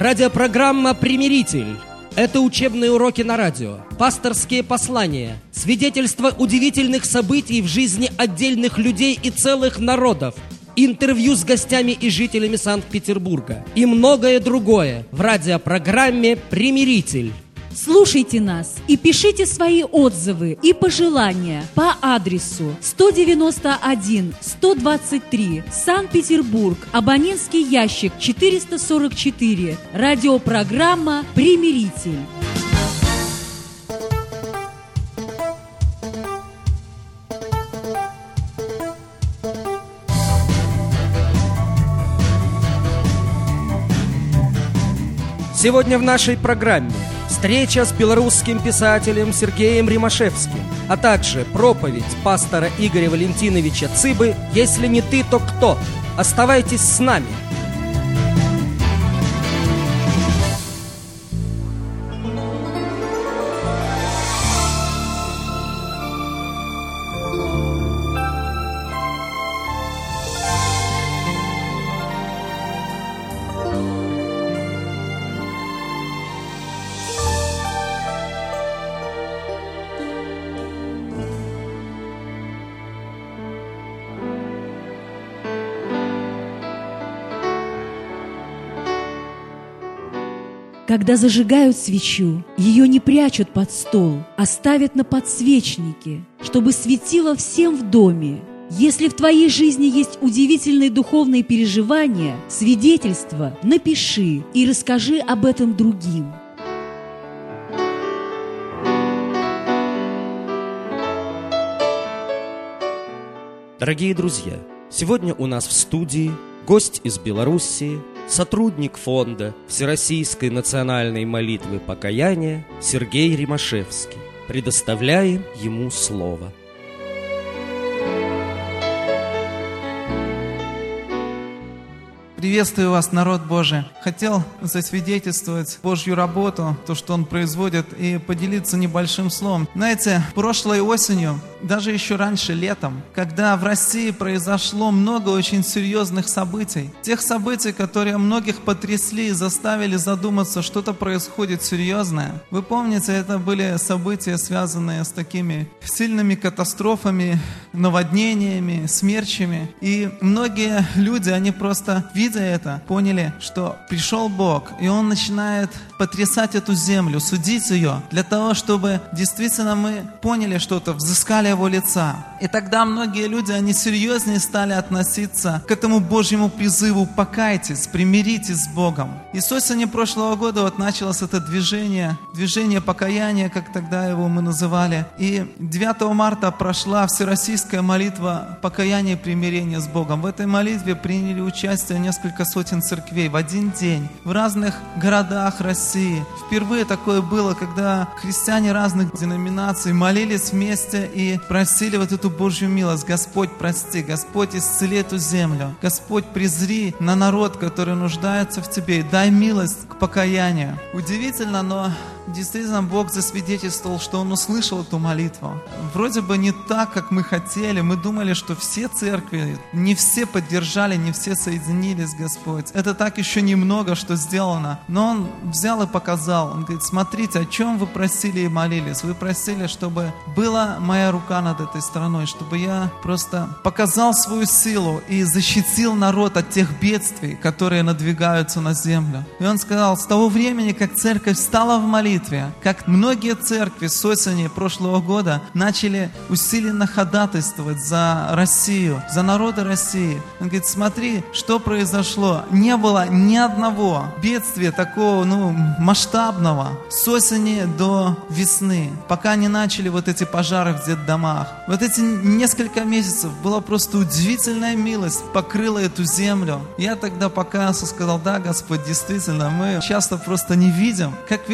Радиопрограмма «Примиритель». Это учебные уроки на радио, пасторские послания, свидетельства удивительных событий в жизни отдельных людей и целых народов, интервью с гостями и жителями Санкт-Петербурга и многое другое в радиопрограмме «Примиритель». Слушайте нас и пишите свои отзывы и пожелания по адресу 191-123, Санкт-Петербург, абонентский ящик 444, радиопрограмма «Примиритель». Сегодня в нашей программе встреча с белорусским писателем Сергеем Римашевским, а также проповедь пастора Игоря Валентиновича Цыбы «Если не ты, то кто?». Оставайтесь с нами. Когда зажигают свечу, ее не прячут под стол, а ставят на подсвечнике, чтобы светило всем в доме. Если в твоей жизни есть удивительные духовные переживания, свидетельства, напиши и расскажи об этом другим. Дорогие друзья, сегодня у нас в студии гость из Белоруссии, сотрудник фонда Всероссийской национальной молитвы покаяния Сергей Римашевский. Предоставляем ему слово. Приветствую вас, народ Божий. Хотел засвидетельствовать Божью работу, то, что Он производит, и поделиться небольшим словом. Знаете, прошлой осенью, даже еще раньше, летом, когда в России произошло много очень серьезных событий, тех событий, которые многих потрясли и заставили задуматься, что-то происходит серьезное. Вы помните, это были события, связанные с такими сильными катастрофами, наводнениями, смерчами. И многие люди, они просто, видя это, поняли, что пришел Бог, и Он начинает потрясать эту землю, судить ее, для того, чтобы действительно мы поняли что-то, взыскали Его лица. И тогда многие люди, они серьезнее стали относиться к этому Божьему призыву: покайтесь, примиритесь с Богом. И с осени прошлого года вот началось это движение покаяния, как тогда его мы называли. И 9 марта прошла всероссийская молитва покаяния и примирения с Богом. В этой молитве приняли участие несколько сотен церквей в один день в разных городах России. Впервые такое было, когда христиане разных деноминаций молились вместе и просили вот эту Божью милость: Господь, прости, Господь, исцели эту землю, Господь, презри на народ, который нуждается в Тебе, и дай милость к покаянию. Удивительно, но действительно Бог засвидетельствовал, что Он услышал эту молитву. Вроде бы не так, как мы хотели. Мы думали, что все церкви, не все поддержали, не все соединились, Господь. Это так еще немного, что сделано. Но Он взял и показал. Он говорит: смотрите, о чем вы просили и молились. Вы просили, чтобы была моя рука над этой страной, чтобы я просто показал свою силу и защитил народ от тех бедствий, которые надвигаются на землю. И Он сказал: с того времени, как церковь стала в молитве, как многие церкви с осени прошлого года начали усиленно ходатайствовать за Россию, за народы России. Он говорит: смотри, что произошло. Не было ни одного бедствия такого, масштабного с осени до весны, пока не начали вот эти пожары в детдомах. Вот эти несколько месяцев была просто удивительная милость, покрыла эту землю. Я тогда покаялся, сказал: да, Господь, действительно, мы часто просто не видим, как велика Твоя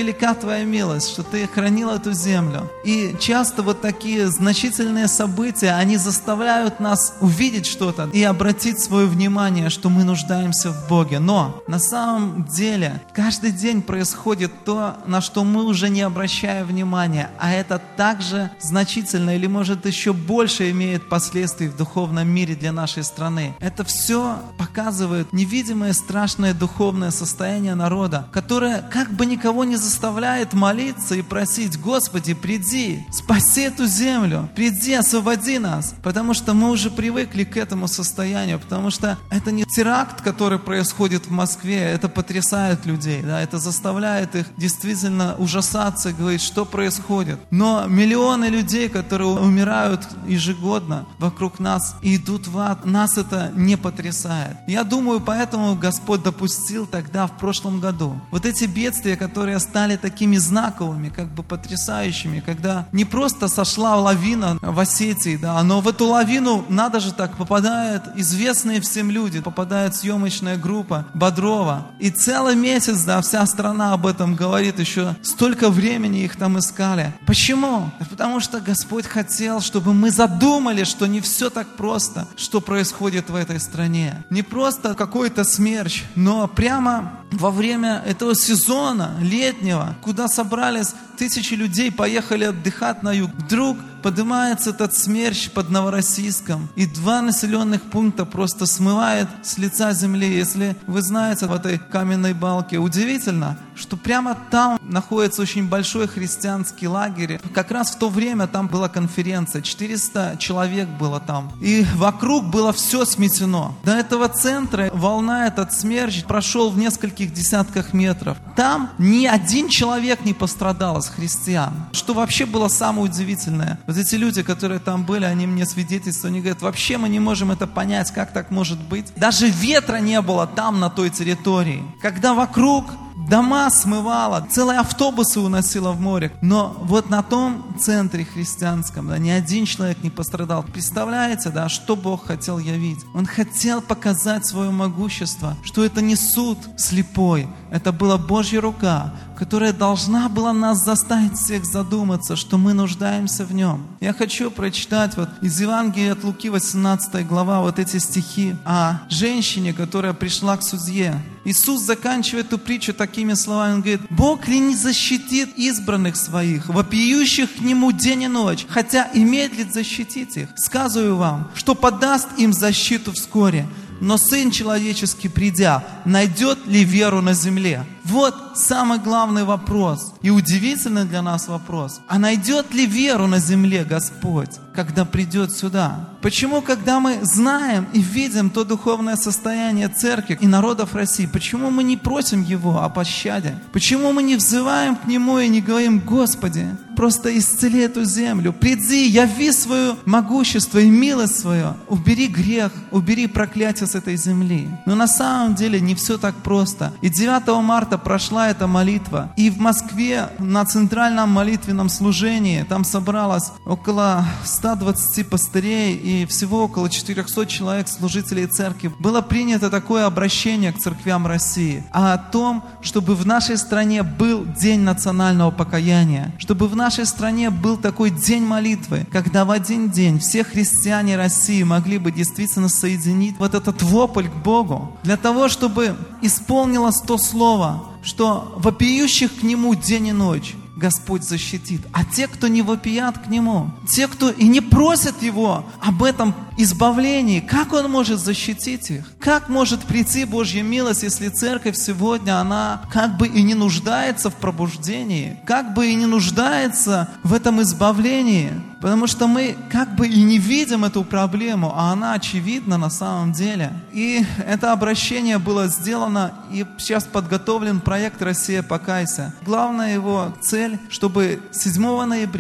Твоя милость, что Ты хранил эту землю. И часто вот такие значительные события, они заставляют нас увидеть что-то и обратить свое внимание, что мы нуждаемся в Боге. Но на самом деле каждый день происходит то, на что мы уже не обращаем внимания, а это также значительно или, может, еще больше имеет последствий в духовном мире для нашей страны. Это все показывает невидимое страшное духовное состояние народа, которое как бы никого не заставляет молиться и просить: Господи, приди, спаси эту землю, приди, освободи нас, потому что мы уже привыкли к этому состоянию, потому что это не теракт, который происходит в Москве, это потрясает людей, да, это заставляет их действительно ужасаться и говорить, что происходит. Но миллионы людей, которые умирают ежегодно вокруг нас и идут в ад, нас это не потрясает. Я думаю, поэтому Господь допустил тогда, в прошлом году, вот эти бедствия, которые стали такими знаковыми, как бы потрясающими, когда не просто сошла лавина в Осетии, да, но в эту лавину, надо же так, попадают известные всем люди, попадает съемочная группа Бодрова. И целый месяц, да, вся страна об этом говорит, еще столько времени их там искали. Почему? Потому что Господь хотел, чтобы мы задумали, что не все так просто, что происходит в этой стране. Не просто какой-то смерч, но прямо во время этого сезона летнего, куда собрались тысячи людей, поехали отдыхать на юг, вдруг поднимается этот смерч под Новороссийском, и 2 населенных пункта просто смывает с лица земли. Если вы знаете, в этой каменной балке удивительно, что прямо там находится очень большой христианский лагерь. Как раз в то время там была конференция, 400 человек было там, и вокруг было все сметено. До этого центра волна, этот смерч прошел в нескольких десятках метров. Там ни один человек не пострадал из христиан. Что вообще было самое удивительное. Вот эти люди, которые там были, они мне свидетельствуют, они говорят, вообще мы не можем это понять, как так может быть. Даже ветра не было там, на той территории. Когда вокруг дома смывало, целые автобусы уносило в море. Но вот на том центре христианском, да, ни один человек не пострадал. Представляете, да, что Бог хотел явить? Он хотел показать свое могущество, что это не суд слепой, это была Божья рука, которая должна была нас заставить всех задуматься, что мы нуждаемся в Нем. Я хочу прочитать вот из Евангелия от Луки, 18 глава, вот эти стихи о женщине, которая пришла к судье. Иисус заканчивает эту притчу такими словами. Он говорит: Бог ли не защитит избранных своих, вопиющих к Нему день и ночь, хотя и медлит защитить их? Сказываю вам, что подаст им защиту вскоре. Но Сын Человеческий, придя, найдет ли веру на земле? Вот самый главный вопрос. И удивительный для нас вопрос. А найдет ли веру на земле Господь, когда придет сюда? Почему, когда мы знаем и видим то духовное состояние церкви и народов России, почему мы не просим Его о пощаде? Почему мы не взываем к Нему и не говорим: Господи, просто исцели эту землю, приди, яви свое могущество и милость свою, убери грех, убери проклятие с этой земли. Но на самом деле не все так просто. И 9 марта прошла эта молитва. И в Москве на центральном молитвенном служении там собралось около 120 пастырей и всего около 400 человек, служителей церкви. Было принято такое обращение к церквям России о том, чтобы в нашей стране был день национального покаяния, чтобы в нашей стране был такой день молитвы, когда в один день все христиане России могли бы действительно соединить вот этот вопль к Богу, для того, чтобы исполнилось то слово, что вопиющих к Нему день и ночь Господь защитит. А те, кто не вопият к Нему, те, кто и не просят Его об этом избавлении, как Он может защитить их? Как может прийти Божья милость, если церковь сегодня, она как бы и не нуждается в пробуждении, как бы и не нуждается в этом избавлении? Потому что мы как бы и не видим эту проблему, а она очевидна на самом деле. И это обращение было сделано, и сейчас подготовлен проект «Россия, покайся». Главная его цель, чтобы 7 ноября,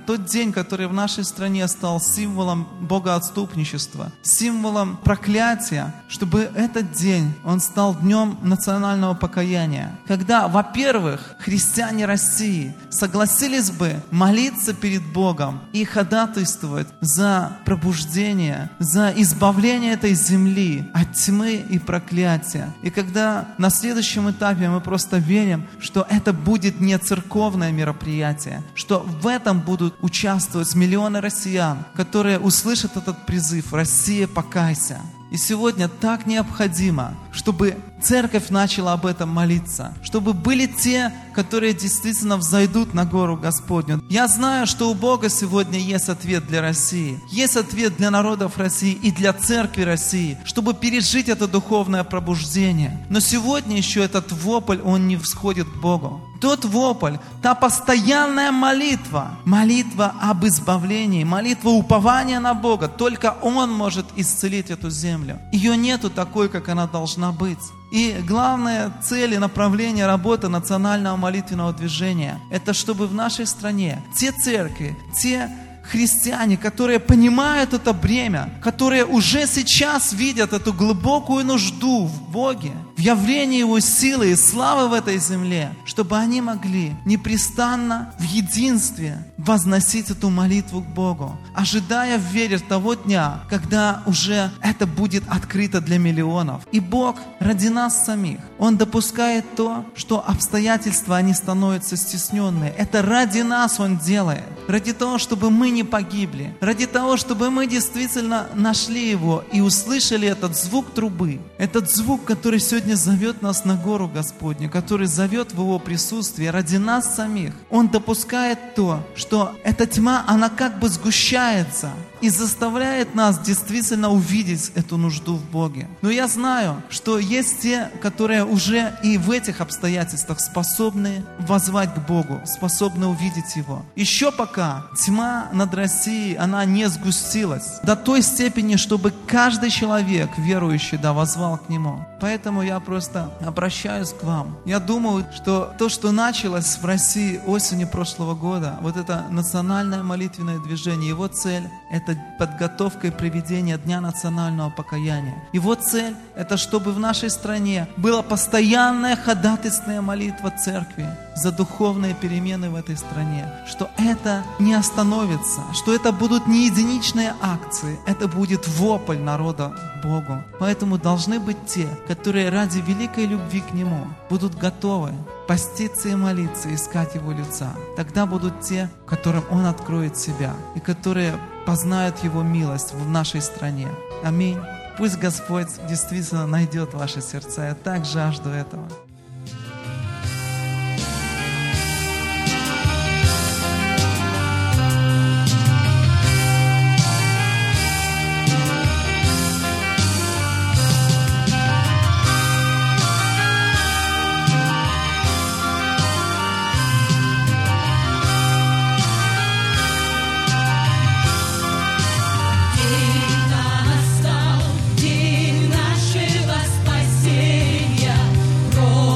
тот день, который в нашей стране стал символом богоотступничества, символом проклятия, чтобы этот день, он стал днем национального покаяния. Когда, во-первых, христиане России согласились бы молиться перед Богом и ходатайствовать за пробуждение, за избавление этой земли от тьмы и проклятия. И когда на следующем этапе мы просто верим, что это будет не церковное мероприятие, что в этом будут участвовать миллионы россиян, которые услышат этот призыв: «Россия, покайся». И сегодня так необходимо, чтобы церковь начала об этом молиться, чтобы были те, которые действительно взойдут на гору Господню. Я знаю, что у Бога сегодня есть ответ для России, есть ответ для народов России и для церкви России, чтобы пережить это духовное пробуждение. Но сегодня еще этот вопль, он не всходит к Богу. Тот вопль, та постоянная молитва, молитва об избавлении, молитва упования на Бога, только Он может исцелить эту землю. Ее нету такой, как она должна быть. И главная цель и направление работы национального молитвенного движения – это чтобы в нашей стране те церкви, те христиане, которые понимают это бремя, которые уже сейчас видят эту глубокую нужду в Боге, в явлении Его силы и славы в этой земле, чтобы они могли непрестанно в единстве возносить эту молитву к Богу, ожидая в вере того дня, когда уже это будет открыто для миллионов. И Бог ради нас самих, Он допускает то, что обстоятельства, они становятся стесненные. Это ради нас Он делает, ради того, чтобы мы не погибли, ради того, чтобы мы действительно нашли Его и услышали этот звук трубы, этот звук, который сегодня зовет нас на гору Господню, который зовет в Его присутствие ради нас самих. Он допускает то, что эта тьма, она как бы сгущается и заставляет нас действительно увидеть эту нужду в Боге. Но я знаю, что есть те, которые уже и в этих обстоятельствах способны воззвать к Богу, способны увидеть Его. Еще пока тьма над Россией, она не сгустилась до той степени, чтобы каждый человек, верующий, воззвал к Нему. Поэтому я просто обращаюсь к вам. Я думаю, что то, что началось в России осенью прошлого года, вот это национальное молитвенное движение, его цель – это подготовка и проведение Дня национального покаяния. Его цель – это чтобы в нашей стране была постоянная ходатайственная молитва церкви за духовные перемены в этой стране, что это не остановится, что это будут не единичные акции, это будет вопль народа к Богу. Поэтому должны быть те, которые ради великой любви к Нему будут готовы поститься и молиться, искать Его лица. Тогда будут те, которым Он откроет себя и которые познают Его милость в нашей стране. Аминь. Пусть Господь действительно найдет ваши сердца. Я так жажду этого. День нашего спасения.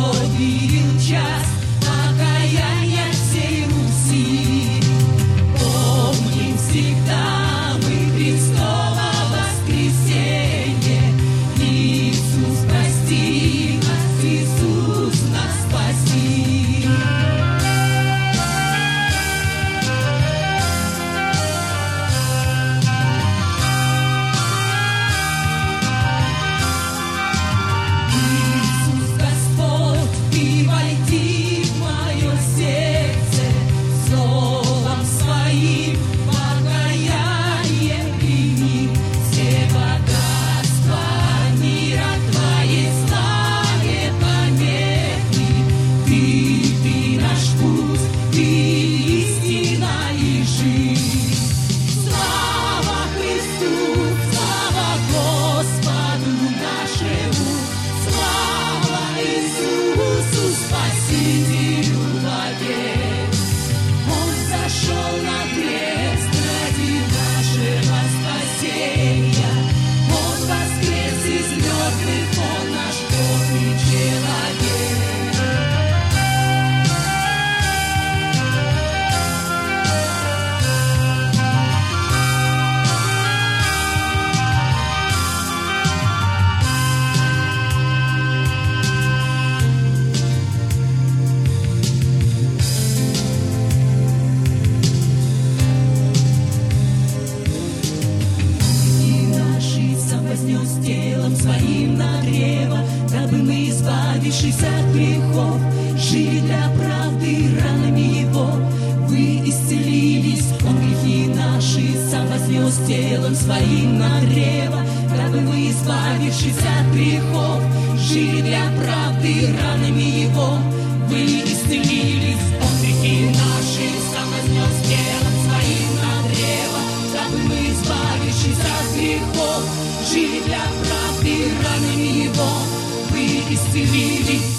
своим на древо, дабы мы, избавившись от грехов, жили для правды ранами Его. Вы исцелились, Он грехи наши сам вознес телом своим на древо, дабы мы, избавившись от грехов, жили для правды ранами Его. Вы исцелились, Он грехи наши сам вознес телом своим на древо, дабы мы, избавившись от грехов, жили для правды ранами Его. Вы исцелились.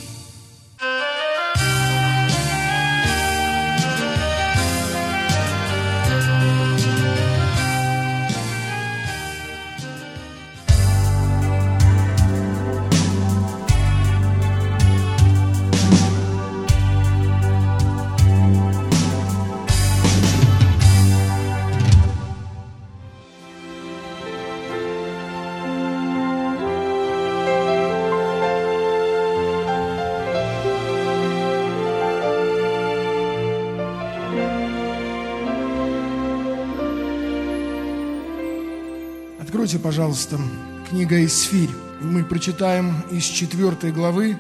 Откройте, пожалуйста, книга Исфирь. Мы прочитаем из 4 главы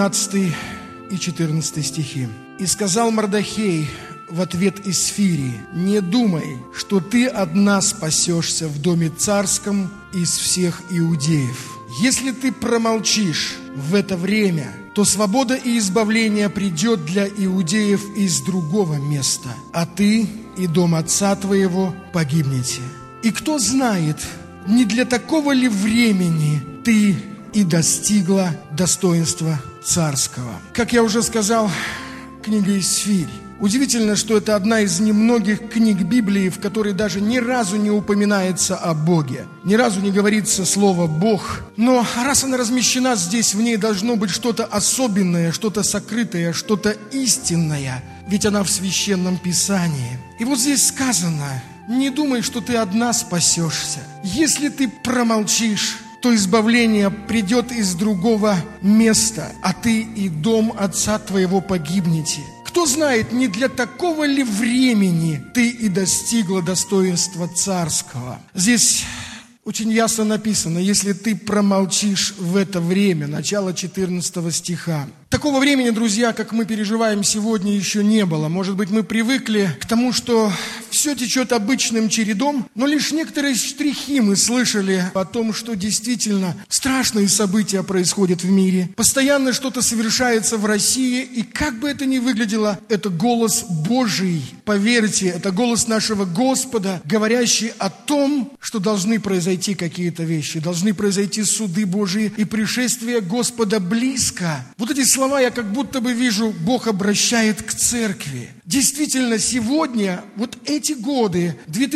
13 и 14 стихи. «И сказал Мордохей в ответ Исфири: не думай, что ты одна спасешься в доме царском из всех иудеев. Если ты промолчишь в это время, то свобода и избавление придет для иудеев из другого места, а ты и дом отца твоего погибнете. И кто знает, не для такого ли времени ты и достигла достоинства царского». Как я уже сказал, книга Исфирь. Удивительно, что это одна из немногих книг Библии, в которой даже ни разу не упоминается о Боге. Ни разу не говорится слово «Бог». Но раз она размещена здесь, в ней должно быть что-то особенное, что-то сокрытое, что-то истинное. Ведь она в Священном Писании. И вот здесь сказано: не думай, что ты одна спасешься. Если ты промолчишь, то избавление придет из другого места, а ты и дом отца твоего погибнете. Кто знает, не для такого ли времени ты и достигла достоинства царского. Здесь очень ясно написано: если ты промолчишь в это время, начало 14 стиха. Такого времени, друзья, как мы переживаем сегодня, еще не было. Может быть, мы привыкли к тому, что все течет обычным чередом, но лишь некоторые штрихи мы слышали о том, что действительно страшные события происходят в мире. Постоянно что-то совершается в России, и как бы это ни выглядело, это голос Божий. Поверьте, это голос нашего Господа, говорящий о том, что должны произойти какие-то вещи, должны произойти суды Божии, и пришествие Господа близко. Вот эти слова я как будто бы вижу, Бог обращает к церкви. Действительно, сегодня, вот эти годы,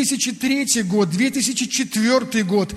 2003 год, 2004 год,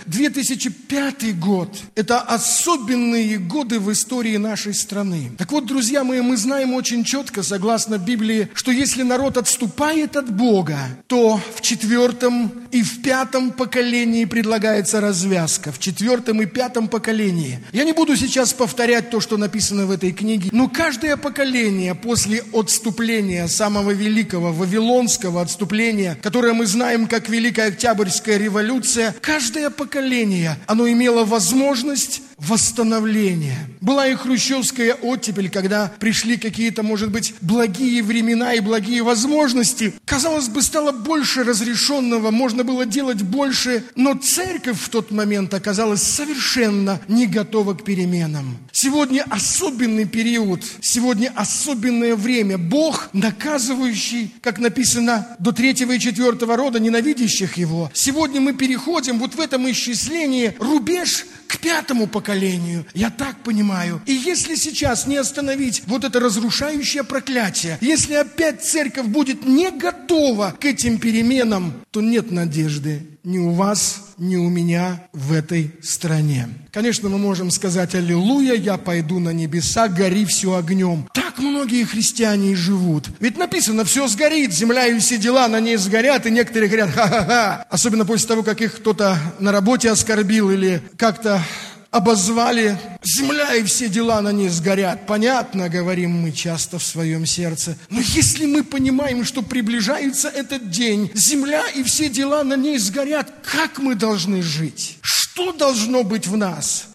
2005 год, это особенные годы в истории нашей страны. Так вот, друзья мои, мы знаем очень четко, согласно Библии, что если народ отступает от Бога, то в 4 и в 5 поколении предлагается развязка. В 4 и 5 поколении. Я не буду сейчас повторять то, что написано в этой книге, но каждое поколение после отступления самого великого вавилонского отступления, которое мы знаем как Великая Октябрьская революция, каждое поколение, оно имело возможность восстановления. Была и хрущевская оттепель, когда пришли какие-то, может быть, благие времена и благие возможности. Казалось бы, стало больше разрешенного, можно было делать больше, но церковь в тот момент оказалась совершенно не готова к переменам. Сегодня особенный период, сегодня особенное время. Бог, наказывающий, как написано, до 3 и 4 рода, ненавидящих Его. Сегодня мы переходим вот в этом исчислении рубеж к 5 поколению. Я так понимаю. И если сейчас не остановить вот это разрушающее проклятие, если опять церковь будет не готова к этим переменам, то нет надежды ни у вас, ни у меня в этой стране. Конечно, мы можем сказать: аллилуйя, я пойду на небеса, гори все огнем. Так многие христиане и живут. Ведь написано: все сгорит, земля и все дела на ней сгорят, и некоторые говорят: ха-ха-ха. Особенно после того, как их кто-то на работе оскорбил или как-то обозвали. Земля и все дела на ней сгорят. Понятно, говорим мы часто в своем сердце. Но если мы понимаем, что приближается этот день, земля и все дела на ней сгорят, как мы должны жить? Что должно быть в нас?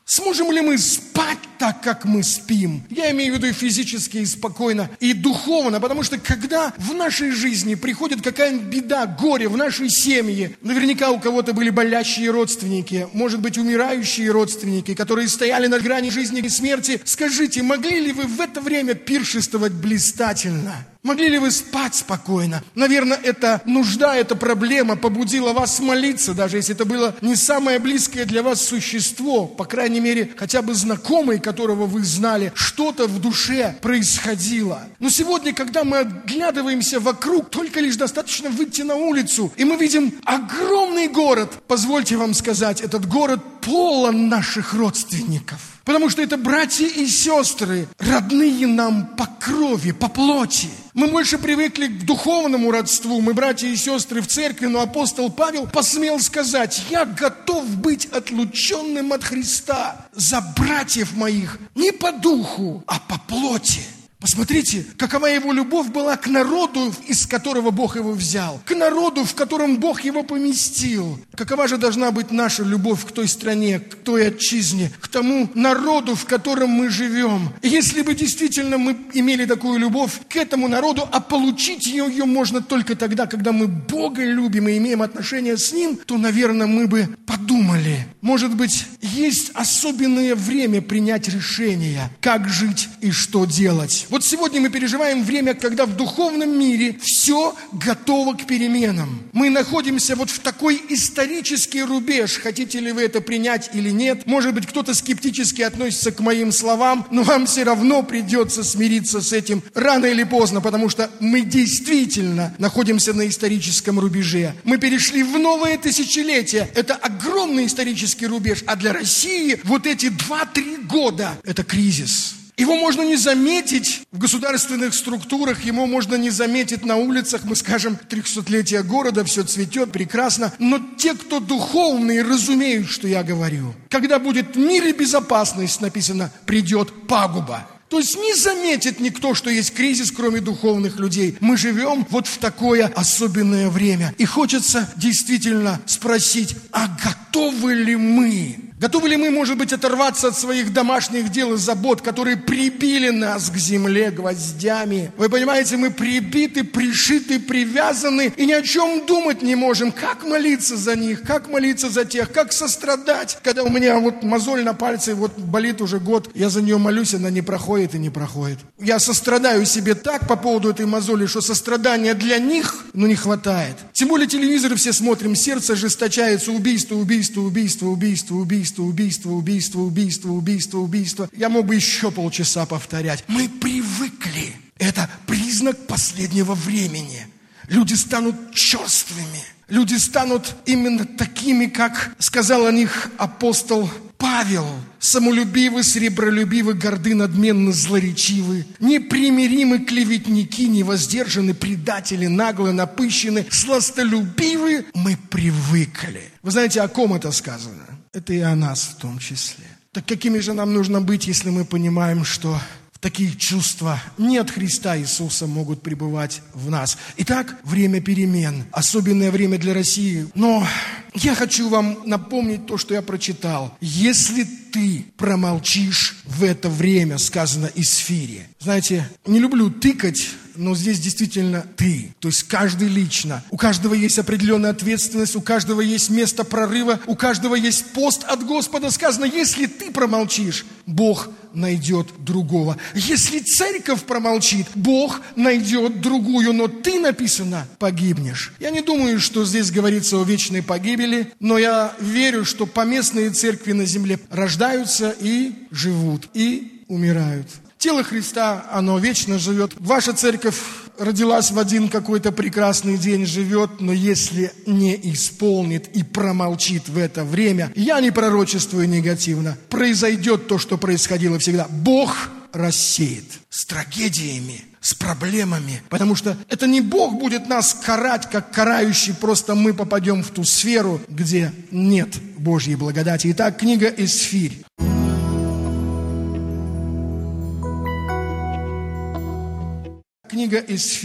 Сможем ли мы спать так, как мы спим? Я имею в виду и физически, и спокойно, и духовно, потому что когда в нашей жизни приходит какая-нибудь беда, горе в нашей семье, наверняка у кого-то были болящие родственники, может быть, умирающие родственники, которые стояли на грани жизни и смерти, скажите, могли ли вы в это время пиршествовать блистательно? Могли ли вы спать спокойно? Наверное, эта нужда, эта проблема побудила вас молиться, даже если это было не самое близкое для вас существо, по крайней мере, хотя бы знакомый, которого вы знали, что-то в душе происходило. Но сегодня, когда мы оглядываемся вокруг, только лишь достаточно выйти на улицу, и мы видим огромный город. Позвольте вам сказать, этот город полон наших родственников. Потому что это братья и сестры, родные нам по крови, по плоти. Мы больше привыкли к духовному родству, мы братья и сестры в церкви, но апостол Павел посмел сказать: «Я готов быть отлученным от Христа за братьев моих не по духу, а по плоти». Посмотрите, какова его любовь была к народу, из которого Бог его взял, к народу, в котором Бог его поместил. Какова же должна быть наша любовь к той стране, к той отчизне, к тому народу, в котором мы живем. И если бы действительно мы имели такую любовь к этому народу, а получить ее можно только тогда, когда мы Бога любим и имеем отношения с Ним, то, наверное, мы бы подумали, может быть, есть особенное время принять решение, как жить и что делать. Вот сегодня мы переживаем время, когда в духовном мире все готово к переменам. Мы находимся вот в такой исторический рубеж. Хотите ли вы это принять или нет? Может быть, кто-то скептически относится к моим словам, но вам все равно придется смириться с этим рано или поздно, потому что мы действительно находимся на историческом рубеже. Мы перешли в новое тысячелетие. Это огромный исторический рубеж. А для России вот эти 2-3 года – это кризис. Его можно не заметить в государственных структурах, его можно не заметить на улицах. Мы скажем, 300-летие города, все цветет, прекрасно. Но те, кто духовные, разумеют, что я говорю. Когда будет мир и безопасность, написано, придет пагуба. То есть не заметит никто, что есть кризис, кроме духовных людей. Мы живем вот в такое особенное время. И хочется действительно спросить, а готовы ли мы? Готовы ли мы, может быть, оторваться от своих домашних дел и забот, которые прибили нас к земле гвоздями? Вы понимаете, мы прибиты, пришиты, привязаны и ни о чем думать не можем. Как молиться за них, как молиться за тех, как сострадать? Когда у меня вот мозоль на пальце, вот болит уже год, я за нее молюсь, она не проходит и не проходит. Я сострадаю себе так по поводу этой мозоли, что сострадания для них, не хватает. Тем более телевизоры все смотрим, сердце ожесточается, убийство, убийство, убийство, убийство, убийство. Убийство, убийство, убийство, убийство, убийство. Я мог бы еще полчаса повторять. Мы привыкли. Это признак последнего времени. Люди станут черствыми. Люди станут именно такими, как сказал о них апостол Павел. Самолюбивы, сребролюбивы, горды, надменны, злоречивы, непримиримы, клеветники, невоздержаны, предатели, нагло, напыщены, сластолюбивы. Мы привыкли. Вы знаете, о ком это сказано? Это и о нас в том числе. Так какими же нам нужно быть, если мы понимаем, что такие чувства не от Христа Иисуса могут пребывать в нас? Итак, время перемен, особенное время для России. Но я хочу вам напомнить то, что я прочитал. Если ты промолчишь в это время, сказано Исфире. Знаете, не люблю тыкать, но здесь действительно ты, то есть каждый лично. У каждого есть определенная ответственность, у каждого есть место прорыва, у каждого есть пост от Господа. Сказано, если ты промолчишь, Бог найдет другого. Если церковь промолчит, Бог найдет другую, но ты, написано, погибнешь. Я не думаю, что здесь говорится о вечной погибели, но я верю, что поместные церкви на земле рождаются и живут, и умирают. Тело Христа, оно вечно живет. Ваша церковь родилась в один какой-то прекрасный день, живет, но если не исполнит и промолчит в это время, я не пророчествую негативно, произойдет то, что происходило всегда. Бог рассеет с трагедиями, с проблемами, потому что это не Бог будет нас карать, как карающий, просто мы попадем в ту сферу, где нет Божьей благодати. Итак, книга Исфирь. Книга Исфирь.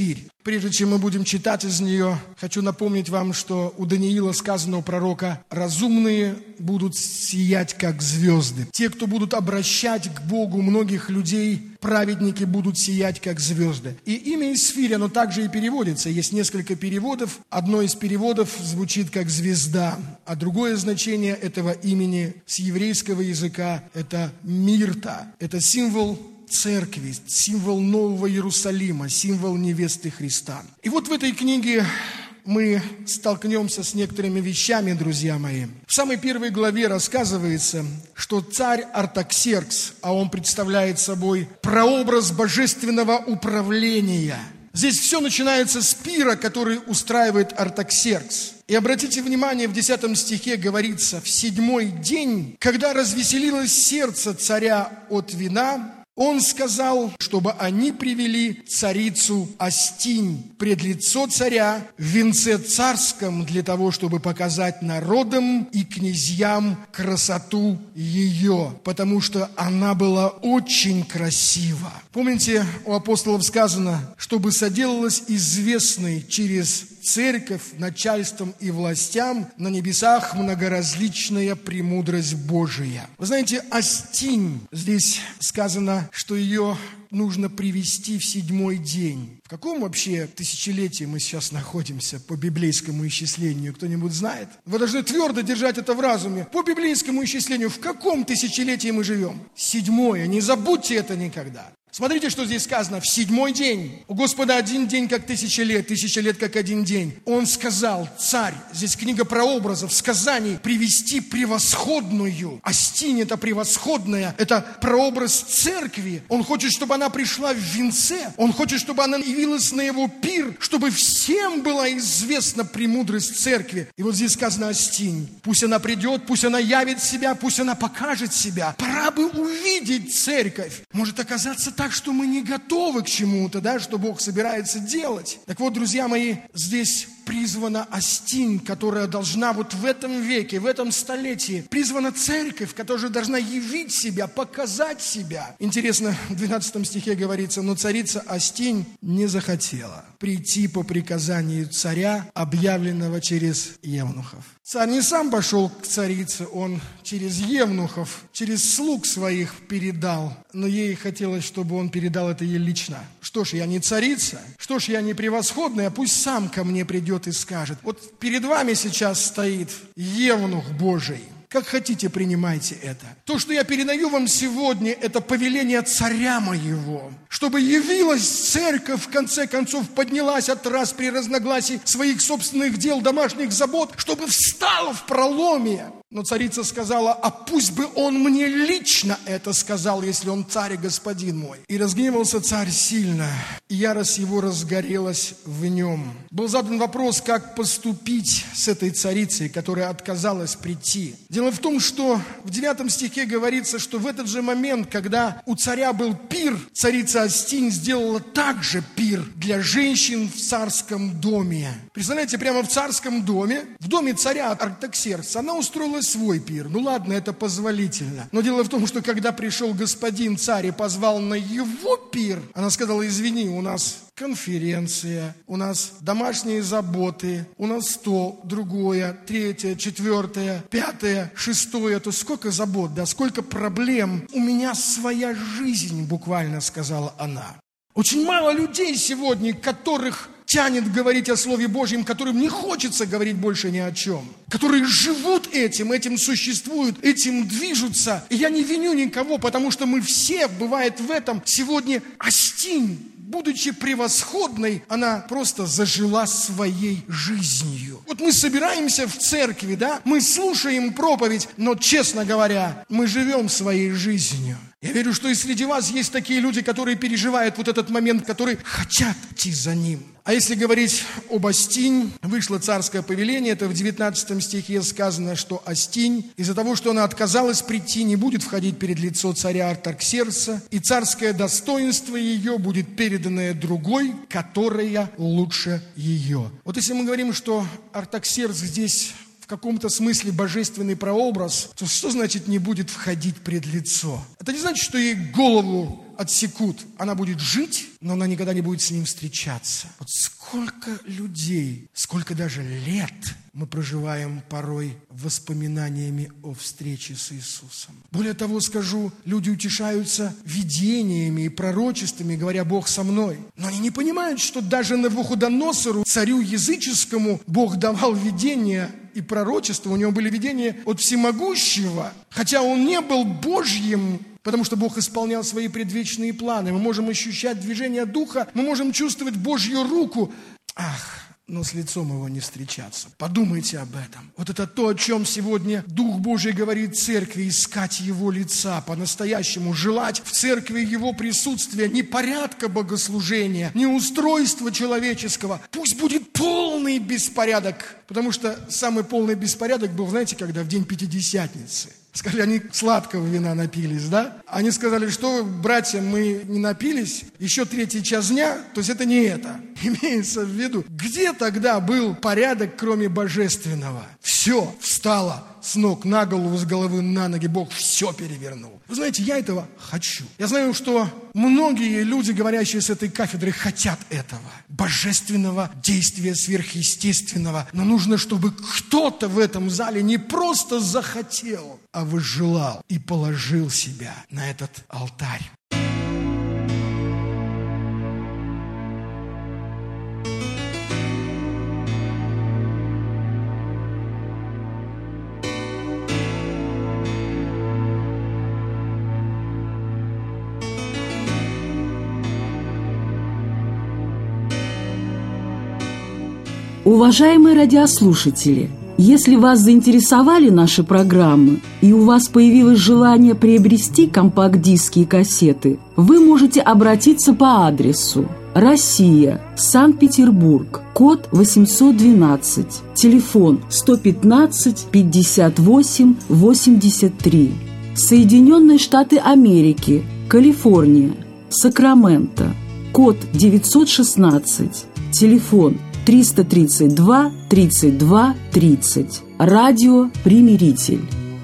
Прежде чем мы будем читать из нее, хочу напомнить вам, что у Даниила сказано у пророка: «Разумные будут сиять, как звезды». Те, кто будут обращать к Богу многих людей, праведники будут сиять, как звезды. И имя Исфирь, оно также и переводится. Есть несколько переводов. Одно из переводов звучит как «звезда», а другое значение этого имени с еврейского языка – это «мирта». Это символ церкви, символ Нового Иерусалима, символ невесты Христа. И вот в этой книге мы столкнемся с некоторыми вещами, друзья мои. В самой первой главе рассказывается, что царь Артаксеркс, а он представляет собой прообраз божественного управления. Здесь все начинается с пира, который устраивает Артаксеркс. И обратите внимание, в 10 стихе говорится: «В 7-й день, когда развеселилось сердце царя от вина, он сказал, чтобы они привели царицу Астинь пред лицо царя в венце царском для того, чтобы показать народам и князьям красоту ее, потому что она была очень красива». Помните, у апостолов сказано, чтобы соделалось известной через церковь начальством и властям на небесах многоразличная премудрость Божия. Вы знаете, Астинь, здесь сказано, что ее нужно привести в 7-й день. В каком вообще тысячелетии мы сейчас находимся по библейскому исчислению? Кто-нибудь знает? Вы должны твердо держать это в разуме. По библейскому исчислению, в каком тысячелетии мы живем? 7-е. Не забудьте это никогда. Смотрите, что здесь сказано. В 7-й день. У Господа 1 день, как 1000 лет, 1000 лет, как 1 день. Он сказал, царь, здесь книга прообразов, сказаний, привести превосходную. Астинь – это превосходная, это прообраз церкви. Он хочет, чтобы она пришла в венце. Он хочет, чтобы она явилась на его пир, чтобы всем была известна премудрость церкви. И вот здесь сказано Астинь. Пусть она придет, пусть она явит себя, пусть она покажет себя. Пора бы увидеть церковь. Может оказаться так, что мы не готовы к чему-то, да, что Бог собирается делать. Так вот, друзья мои, здесь призвана Астинь, которая должна вот в этом веке, в этом столетии, призвана церковь, которая должна явить себя, показать себя. Интересно, в 12 стихе говорится: «Но царица Астинь не захотела прийти по приказанию царя, объявленного через евнухов». Царь не сам пошел к царице, он через евнухов, через слуг своих передал, но ей хотелось, чтобы он передал это ей лично. Что ж, я не царица, что ж, я не превосходная, пусть сам ко мне придет и скажет. Вот перед вами сейчас стоит евнух Божий. Как хотите, принимайте это. То, что я передаю вам сегодня, это повеление царя моего, чтобы явилась церковь, в конце концов, поднялась от распри, разногласий, своих собственных дел, домашних забот, чтобы встала в проломе. Но царица сказала: а пусть бы он мне лично это сказал, если он царь и господин мой. И разгневался царь сильно, и ярость его разгорелась в нем. Был задан вопрос, как поступить с этой царицей, которая отказалась прийти. Дело в том, что в 9 стихе говорится, что в этот же момент, когда у царя был пир, царица Астинь сделала также пир для женщин в царском доме. Представляете, прямо в царском доме, в доме царя Артаксеркса, она устроила свой пир. Ну ладно, это позволительно. Но дело в том, что когда пришел господин царь и позвал на его пир, она сказала: извини, у нас конференция, у нас домашние заботы, у нас то, другое, 3, 4, 5, 6. То сколько забот, да, сколько проблем. У меня своя жизнь, буквально сказала она. Очень мало людей сегодня, которых тянет говорить о Слове Божьем, которым не хочется говорить больше ни о чем, которые живут этим существуют, этим движутся. И я не виню никого, потому что мы все, бывает в этом, сегодня Астинь, будучи превосходной, она просто зажила своей жизнью. Вот мы собираемся в церкви, да, мы слушаем проповедь, но, честно говоря, мы живем своей жизнью. Я верю, что и среди вас есть такие люди, которые переживают вот этот момент, которые хотят идти за ним. А если говорить об Астинь, вышло царское повеление, это в 19 стихе сказано, что Астинь, из-за того, что она отказалась прийти, не будет входить перед лицо царя Артаксеркса, и царское достоинство ее будет переданное другой, которая лучше ее. Вот если мы говорим, что Артаксеркс здесь в каком-то смысле божественный прообраз, то что значит не будет входить пред лицо? Это не значит, что ей голову отсекут, она будет жить, но она никогда не будет с ним встречаться. Вот сколько людей, сколько даже лет мы проживаем порой воспоминаниями о встрече с Иисусом. Более того, скажу, люди утешаются видениями и пророчествами, говоря: Бог со мной. Но они не понимают, что даже Навуходоносору, царю языческому, Бог давал видения и пророчества. У него были видения от всемогущего, хотя он не был Божьим, потому что Бог исполнял свои предвечные планы. Мы можем ощущать движение Духа, мы можем чувствовать Божью руку. Но с лицом его не встречаться. Подумайте об этом. Вот это то, о чем сегодня Дух Божий говорит церкви: искать Его лица по-настоящему, желать в церкви Его присутствия, не порядка богослужения, не устройства человеческого. Пусть будет полный беспорядок, потому что самый полный беспорядок был, знаете, когда в день Пятидесятницы. Сказали, они сладкого вина напились, да? Они сказали, что, братья, мы не напились, еще 3-й час дня, то есть это не это. Имеется в виду, где тогда был порядок, кроме божественного? Все встало с ног на голову, с головы на ноги, Бог все перевернул. Вы знаете, я этого хочу. Я знаю, что многие люди, говорящие с этой кафедры, хотят этого. Божественного действия сверхъестественного. Но нужно, чтобы кто-то в этом зале не просто захотел, а возжелал и положил себя на этот алтарь. Уважаемые радиослушатели, если вас заинтересовали наши программы и у вас появилось желание приобрести компакт-диски и кассеты, вы можете обратиться по адресу: Россия, Санкт-Петербург, код 812, телефон 115 58 83, Соединенные Штаты Америки, Калифорния, Сакраменто, код 916, телефон 332 32 30. Радио «Примиритель».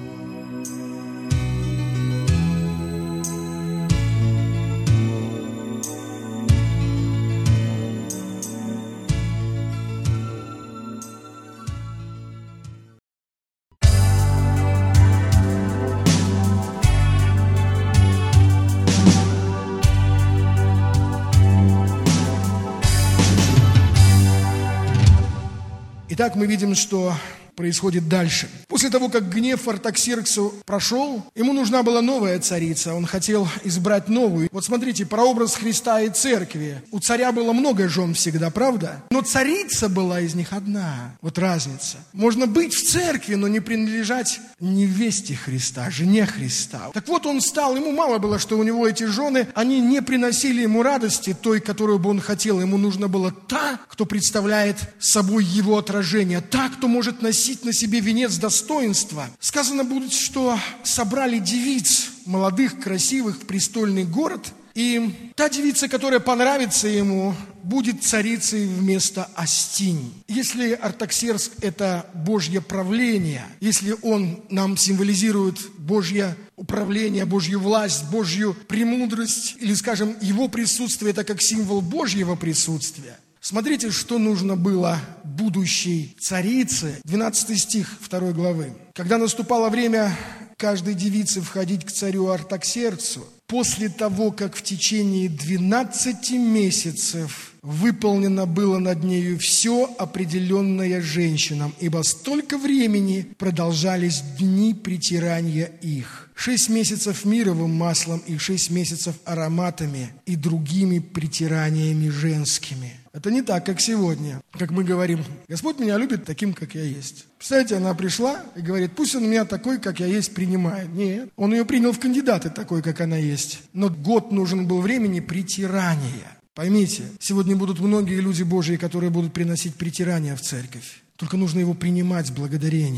Итак, мы видим, что происходит дальше. После того, как гнев Артаксерксу прошел, ему нужна была новая царица, он хотел избрать новую. Вот смотрите, прообраз Христа и церкви. У царя было много жен всегда, правда? Но царица была из них одна. Вот разница. Можно быть в церкви, но не принадлежать невесте Христа, жене Христа. Так вот, он стал, ему мало было, что у него эти жены, они не приносили ему радости, той, которую бы он хотел. Ему нужна была та, кто представляет собой его отражение, та, кто может носить на себе венец достоинства. Сказано будет, что собрали девиц, молодых, красивых, в престольный город, и та девица, которая понравится ему, будет царицей вместо Астинь. Если Артаксеркс – это Божье правление, если он нам символизирует Божье управление, Божью власть, Божью премудрость, или, скажем, его присутствие – это как символ Божьего присутствия. Смотрите, что нужно было будущей царице. 12 стих 2 главы. «Когда наступало время каждой девице входить к царю Артаксерксу, после того, как в течение 12 месяцев выполнено было над нею все определенное женщинам, ибо столько времени продолжались дни притирания их. 6 месяцев мировым маслом и 6 месяцев ароматами и другими притираниями женскими». Это не так, как сегодня, как мы говорим: Господь меня любит таким, как я есть. Представляете, она пришла и говорит: пусть он меня такой, как я есть, принимает. Нет, он ее принял в кандидаты такой, как она есть. Но год нужен был времени притирания. Поймите, сегодня будут многие люди Божьи, которые будут приносить притирание в церковь. Только нужно его принимать с благодарением.